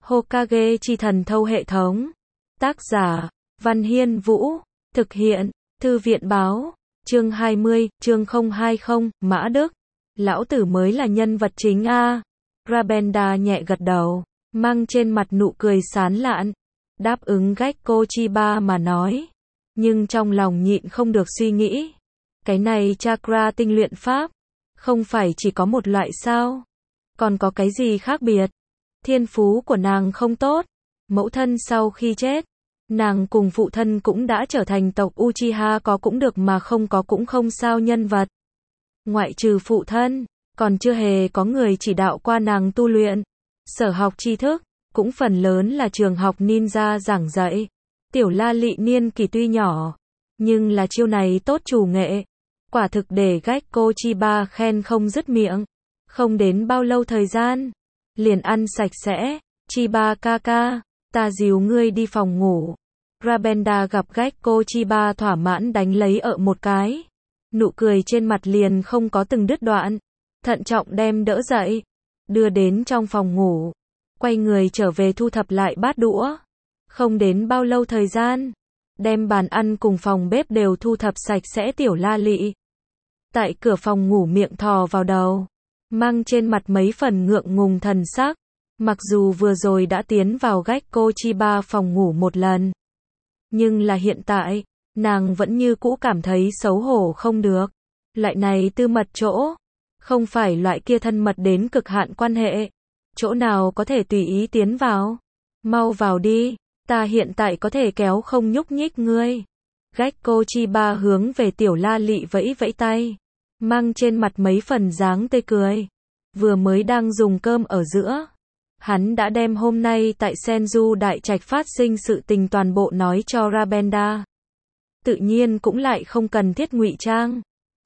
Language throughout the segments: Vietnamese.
Hokage chi thần thâu hệ thống. Tác giả, Văn Hiên Vũ. Thực hiện, Thư viện báo. Chương 20, chương 020, Mã Đức. Lão tử mới là nhân vật chính a. Rabenda nhẹ gật đầu, mang trên mặt nụ cười sán lạn. Đáp ứng Gekko Chiba mà nói. Nhưng trong lòng nhịn không được suy nghĩ. Cái này chakra tinh luyện pháp. Không phải chỉ có một loại sao? Còn có cái gì khác biệt? Thiên phú của nàng không tốt. Mẫu thân sau khi chết, nàng cùng phụ thân cũng đã trở thành tộc Uchiha, có cũng được mà không có cũng không sao nhân vật. Ngoại trừ phụ thân, còn chưa hề có người chỉ đạo qua nàng tu luyện. Sở học tri thức, cũng phần lớn là trường học ninja giảng dạy. Tiểu La Lị niên kỳ tuy nhỏ, nhưng là chiêu này tốt chủ nghệ. Quả thực để Gekko Chiba khen không dứt miệng. Không đến bao lâu thời gian, liền ăn sạch sẽ. Chiba ca, ta dìu ngươi đi phòng ngủ. Rabenda gặp Gekko Chiba thỏa mãn đánh lấy một cái. Nụ cười trên mặt liền không có từng đứt đoạn. Thận trọng đem đỡ dậy, đưa đến trong phòng ngủ. Quay người trở về thu thập lại bát đũa. Không đến bao lâu thời gian, đem bàn ăn cùng phòng bếp đều thu thập sạch sẽ. Tiểu La Lị tại cửa phòng ngủ miệng thò vào đầu, mang trên mặt mấy phần ngượng ngùng thần sắc. Mặc dù vừa rồi đã tiến vào Gekko Chiba phòng ngủ một lần, nhưng là hiện tại, nàng vẫn như cũ cảm thấy xấu hổ không được. Loại này tư mật chỗ, không phải loại kia thân mật đến cực hạn quan hệ. Chỗ nào có thể tùy ý tiến vào? Mau vào đi, ta hiện tại có thể kéo không nhúc nhích ngươi. Gekko Chiba hướng về Tiểu La Lị vẫy vẫy tay, mang trên mặt mấy phần dáng tươi cười. Vừa mới đang dùng cơm ở giữa, hắn đã đem hôm nay tại Senju Đại Trạch phát sinh sự tình toàn bộ nói cho Rabenda. Tự nhiên cũng lại không cần thiết ngụy trang.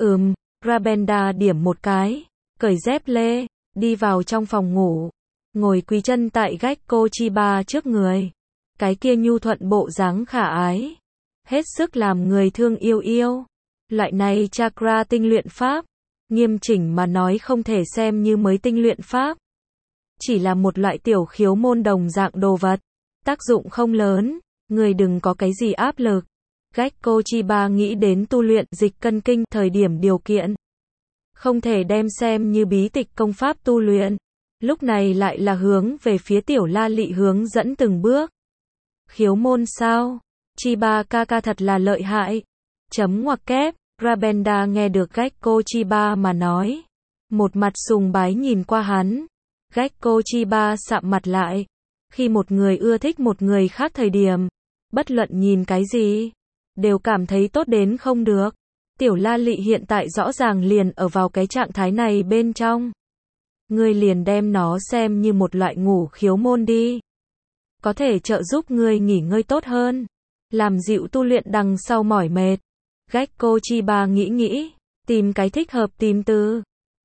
Rabenda điểm một cái, cởi dép lê, đi vào trong phòng ngủ, ngồi quỳ chân tại Gekko Chiba trước người. Cái kia nhu thuận bộ dáng khả ái, hết sức làm người thương yêu. Loại này chakra tinh luyện pháp, nghiêm chỉnh mà nói không thể xem như mới tinh luyện pháp. Chỉ là một loại tiểu khiếu môn đồng dạng đồ vật. Tác dụng không lớn, người đừng có cái gì áp lực. Gekko Chiba nghĩ đến tu luyện dịch cân kinh thời điểm điều kiện. Không thể đem xem như bí tịch công pháp tu luyện. Lúc này lại là hướng về phía Tiểu La Lị hướng dẫn từng bước. Khiếu môn sao? Chiba ca thật là lợi hại. Chấm ngoặc kép, Rabenda nghe được Gekko Chiba mà nói. Một mặt sùng bái nhìn qua hắn. Gekko Chiba sạm mặt lại. Khi một người ưa thích một người khác thời điểm, bất luận nhìn cái gì, đều cảm thấy tốt đến không được. Tiểu La Lị hiện tại rõ ràng liền ở vào cái trạng thái này bên trong. Ngươi liền đem nó xem như một loại ngủ khiếu môn đi. Có thể trợ giúp ngươi nghỉ ngơi tốt hơn, làm dịu tu luyện đằng sau mỏi mệt. Gekko Chiba nghĩ, tìm cái thích hợp tìm từ.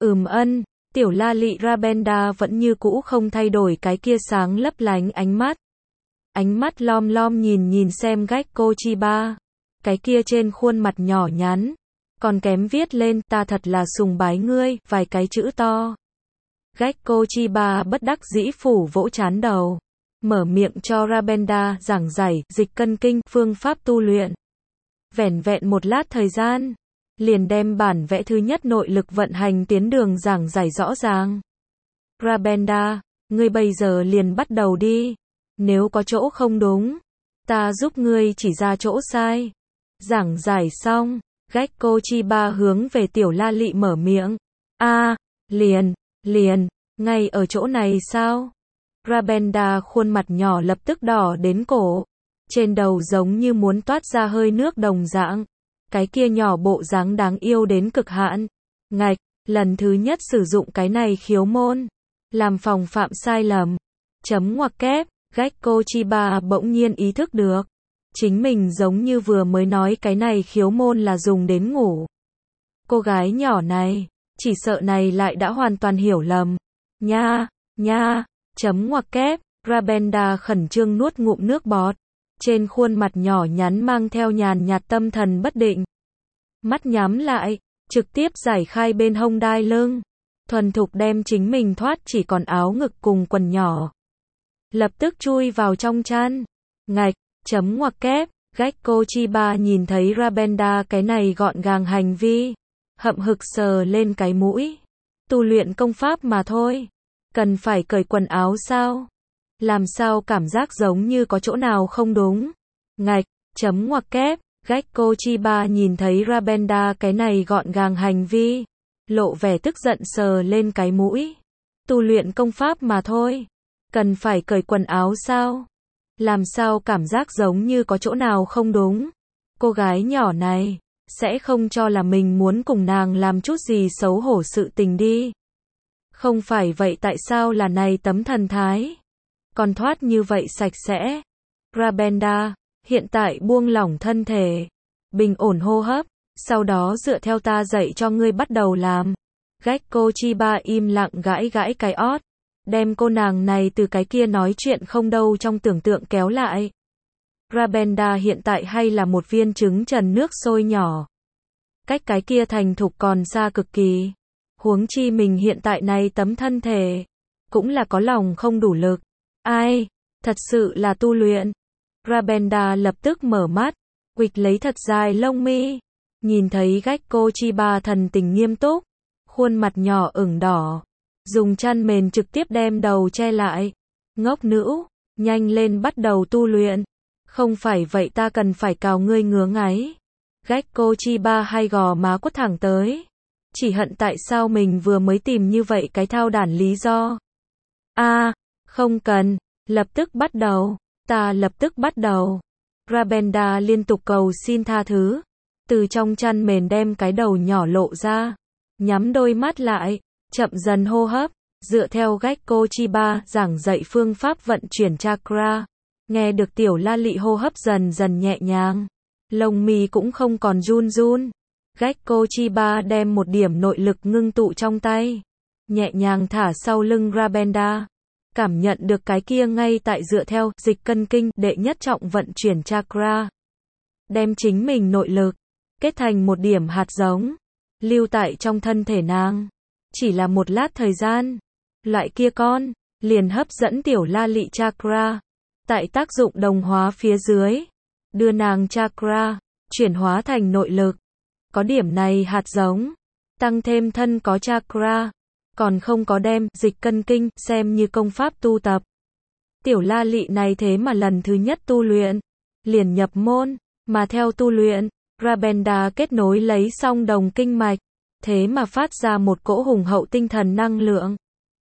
Tiểu La Lị Rabenda vẫn như cũ không thay đổi cái kia sáng lấp lánh ánh mắt. Ánh mắt lom lom nhìn xem Gekko Chiba. Cái kia trên khuôn mặt nhỏ nhắn, còn kém viết lên ta thật là sùng bái ngươi, vài cái chữ to. Gekko Chiba bất đắc dĩ phủ vỗ trán đầu, mở miệng cho Rabenda giảng giải dịch cân kinh phương pháp tu luyện. Vẻn vẹn một lát thời gian, liền đem bản vẽ thứ nhất nội lực vận hành tiến đường giảng giải rõ ràng. Rabenda, ngươi bây giờ liền bắt đầu đi. Nếu có chỗ không đúng, ta giúp ngươi chỉ ra chỗ sai. Giảng giải xong, Gekko Chiba hướng về Tiểu La Lị mở miệng. Liền, ngay ở chỗ này sao? Rabenda khuôn mặt nhỏ lập tức đỏ đến cổ. Trên đầu giống như muốn toát ra hơi nước đồng dạng. Cái kia nhỏ bộ dáng đáng yêu đến cực hạn. Ngạch, lần thứ nhất sử dụng cái này khiếu môn. Làm phòng phạm sai lầm. Chấm ngoặc kép, Gekko Chiba bỗng nhiên ý thức được. Chính mình giống như vừa mới nói cái này khiếu môn là dùng đến ngủ. Cô gái nhỏ này, chỉ sợ này lại đã hoàn toàn hiểu lầm. Nha, chấm ngoặc kép, Rabenda khẩn trương nuốt ngụm nước bọt. Trên khuôn mặt nhỏ nhắn mang theo nhàn nhạt tâm thần bất định. Mắt nhắm lại, trực tiếp giải khai bên hông đai lưng. Thuần thục đem chính mình thoát chỉ còn áo ngực cùng quần nhỏ. lập tức chui vào trong chăn. Ngạch, chấm ngoặc kép, Gekko Chiba nhìn thấy Rabenda cái này gọn gàng hành vi, hậm hực sờ lên cái mũi. Tu luyện công pháp mà thôi, cần phải cởi quần áo sao? Làm sao cảm giác giống như có chỗ nào không đúng? Ngạch, chấm ngoặc kép, Gekko Chiba nhìn thấy Rabenda cái này gọn gàng hành vi, lộ vẻ tức giận sờ lên cái mũi. Tu luyện công pháp mà thôi, cần phải cởi quần áo sao? Làm sao cảm giác giống như có chỗ nào không đúng? Cô gái nhỏ này sẽ không cho là mình muốn cùng nàng làm chút gì xấu hổ sự tình đi. Không phải vậy tại sao là này tấm thần thái? Còn thoát như vậy sạch sẽ. Rabenda, hiện tại buông lỏng thân thể, bình ổn hô hấp, sau đó dựa theo ta dạy cho ngươi bắt đầu làm. Gekko Chiba im lặng gãi gãi cái ót, đem cô nàng này từ cái kia nói chuyện không đâu trong tưởng tượng kéo lại. Rabenda hiện tại hay là một viên trứng trần nước sôi nhỏ. Cách cái kia thành thục còn xa cực kỳ. Huống chi mình hiện tại này tấm thân thể, cũng là có lòng không đủ lực. Ai, thật sự là tu luyện. Rabenda lập tức mở mắt, quịch lấy thật dài lông mi, nhìn thấy Gekko Chiba thần tình nghiêm túc, khuôn mặt nhỏ ửng đỏ, dùng chăn mền trực tiếp đem đầu che lại. Ngốc nữ, nhanh lên bắt đầu tu luyện. Không phải vậy ta cần phải cào ngươi ngứa ngáy. Gekko Chiba hai gò má quất thẳng tới. Chỉ hận tại sao mình vừa mới tìm như vậy cái thao đản lý do. Không cần, lập tức bắt đầu, ta lập tức bắt đầu. Rabenda liên tục cầu xin tha thứ, từ trong chăn mền đem cái đầu nhỏ lộ ra, nhắm đôi mắt lại, chậm dần hô hấp, dựa theo Gekko Chiba giảng dạy phương pháp vận chuyển chakra. Nghe được tiểu la lị hô hấp dần dần nhẹ nhàng, lông mi cũng không còn run run. Gekko Chiba đem một điểm nội lực ngưng tụ trong tay, nhẹ nhàng thả sau lưng Rabenda, cảm nhận được cái kia ngay tại dựa theo dịch cân kinh đệ nhất trọng vận chuyển chakra. Đem chính mình nội lực kết thành một điểm hạt giống, lưu tại trong thân thể nàng. Chỉ là một lát thời gian, loại kia con liền hấp dẫn tiểu la lị chakra, tại tác dụng đồng hóa phía dưới, đưa nàng chakra chuyển hóa thành nội lực. Có điểm này hạt giống, tăng thêm thân có chakra, còn không có đem dịch cân kinh xem như công pháp tu tập. Tiểu la lị này thế mà lần thứ nhất tu luyện, liền nhập môn, mà theo tu luyện, Rabenda kết nối lấy song đồng kinh mạch, thế mà phát ra một cỗ hùng hậu tinh thần năng lượng.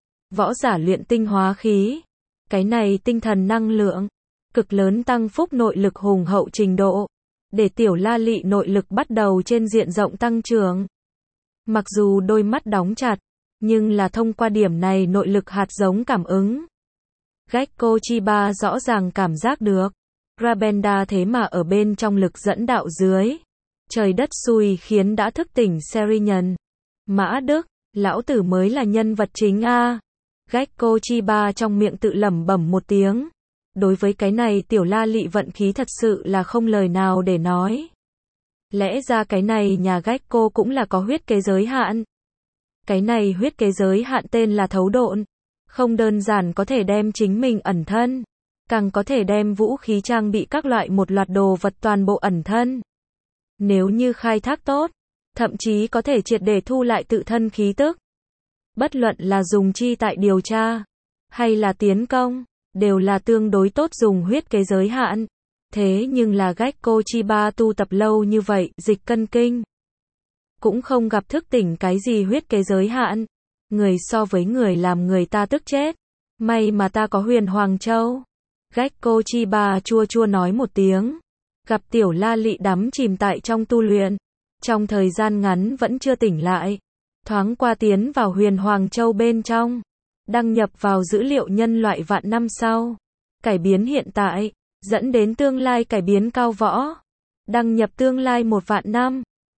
Võ giả luyện tinh hóa khí, cái này tinh thần năng lượng, cực lớn tăng phúc nội lực hùng hậu trình độ, để tiểu la lị nội lực bắt đầu trên diện rộng tăng trưởng. Mặc dù đôi mắt đóng chặt, nhưng là thông qua điểm này nội lực hạt giống cảm ứng. Gekko Chiba rõ ràng cảm giác được, Rabenda thế mà ở bên trong lực dẫn đạo dưới. Trời đất xui khiến đã thức tỉnh Serinhân. Mã Đức, lão tử mới là nhân vật chính a. Gekko Chiba trong miệng tự lẩm bẩm một tiếng. Đối với cái này tiểu la lị vận khí thật sự là không lời nào để nói. Lẽ ra cái này nhà Gekko cũng là có huyết kế giới hạn. Cái này huyết kế giới hạn tên là thấu độn. Không đơn giản có thể đem chính mình ẩn thân, càng có thể đem vũ khí trang bị các loại một loạt đồ vật toàn bộ ẩn thân. Nếu như khai thác tốt, thậm chí có thể triệt để thu lại tự thân khí tức. Bất luận là dùng chi tại điều tra, hay là tiến công, đều là tương đối tốt dùng huyết kế giới hạn. Thế nhưng là Gekko Chiba tu tập lâu như vậy, dịch cân kinh cũng không gặp thức tỉnh cái gì huyết kế giới hạn. Người so với người làm người ta tức chết. May mà ta có Huyền Hoàng Châu. Gekko Chiba chua chua nói một tiếng. Gặp tiểu la lị đắm chìm tại trong tu luyện, trong thời gian ngắn vẫn chưa tỉnh lại, thoáng qua tiến vào Huyền Hoàng Châu bên trong, đăng nhập vào dữ liệu nhân loại vạn năm sau, cải biến hiện tại, dẫn đến tương lai cải biến cao võ, đăng nhập tương lai 1 vạn năm.